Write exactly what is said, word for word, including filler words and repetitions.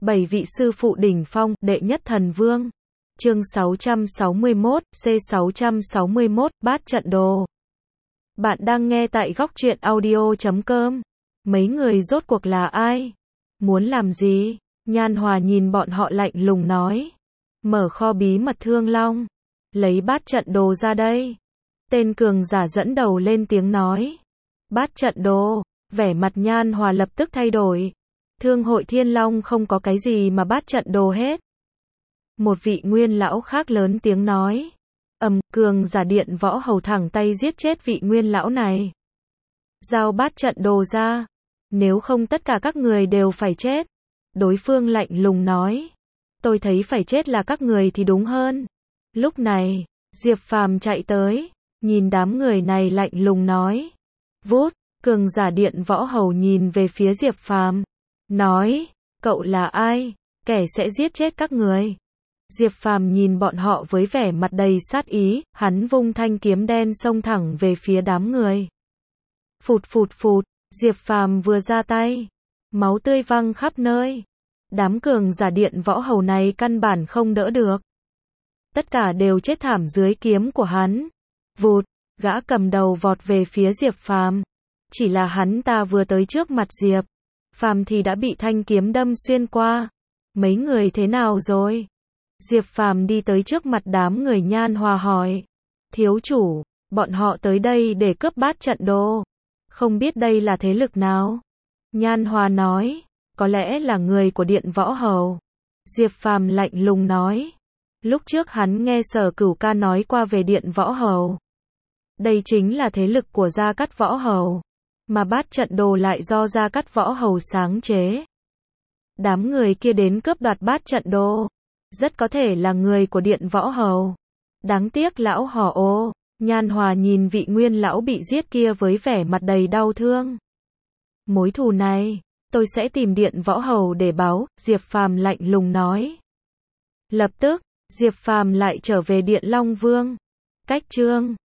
Bảy vị sư phụ đỉnh phong, đệ nhất thần vương. Chương sáu trăm sáu mươi mốt, C sáu trăm sáu mươi mốt, bát trận đồ. Bạn đang nghe tại góc truyện audio chấm com. Mấy người rốt cuộc là ai? Muốn làm gì? Nhan Hòa nhìn bọn họ lạnh lùng nói. Mở kho bí mật Thương Long. Lấy bát trận đồ ra đây. Tên cường giả dẫn đầu lên tiếng nói. Bát trận đồ. Vẻ mặt Nhan Hòa lập tức thay đổi. Thương hội Thiên Long không có cái gì mà bát trận đồ hết. Một vị nguyên lão khác lớn tiếng nói. Ầm, cường giả điện võ hầu thẳng tay giết chết vị nguyên lão này. Giao bát trận đồ ra. Nếu không tất cả các người đều phải chết. Đối phương lạnh lùng nói. Tôi thấy phải chết là các người thì đúng hơn. Lúc này, Diệp Phàm chạy tới. Nhìn đám người này lạnh lùng nói. Vút, cường giả điện võ hầu nhìn về phía Diệp Phàm. Nói, cậu là ai? Kẻ sẽ giết chết các người. Diệp Phàm nhìn bọn họ với vẻ mặt đầy sát ý, hắn vung thanh kiếm đen xông thẳng về phía đám người. Phụt phụt phụt, Diệp Phàm vừa ra tay, máu tươi văng khắp nơi. Đám cường giả điện võ hầu này căn bản không đỡ được. Tất cả đều chết thảm dưới kiếm của hắn. Vụt, gã cầm đầu vọt về phía Diệp Phàm. Chỉ là hắn ta vừa tới trước mặt Diệp Phàm thì đã bị thanh kiếm đâm xuyên qua. Mấy người thế nào rồi? Diệp Phàm đi tới trước mặt đám người Nhan Hòa hỏi. Thiếu chủ, bọn họ tới đây để cướp bát trận đồ. Không biết đây là thế lực nào? Nhan Hòa nói. Có lẽ là người của điện võ hầu. Diệp Phàm lạnh lùng nói. Lúc trước hắn nghe Sở Cửu Ca nói qua về điện võ hầu. Đây chính là thế lực của Gia Cát võ hầu. Mà bát trận đồ lại do Gia Cát võ hầu sáng chế. Đám người kia đến cướp đoạt bát trận đồ. Rất có thể là người của điện võ hầu. Đáng tiếc lão hò ô. Nhan Hòa nhìn vị nguyên lão bị giết kia với vẻ mặt đầy đau thương. Mối thù này, tôi sẽ tìm điện võ hầu để báo, Diệp Phàm lạnh lùng nói. Lập tức, Diệp Phàm lại trở về điện Long Vương. Cách chương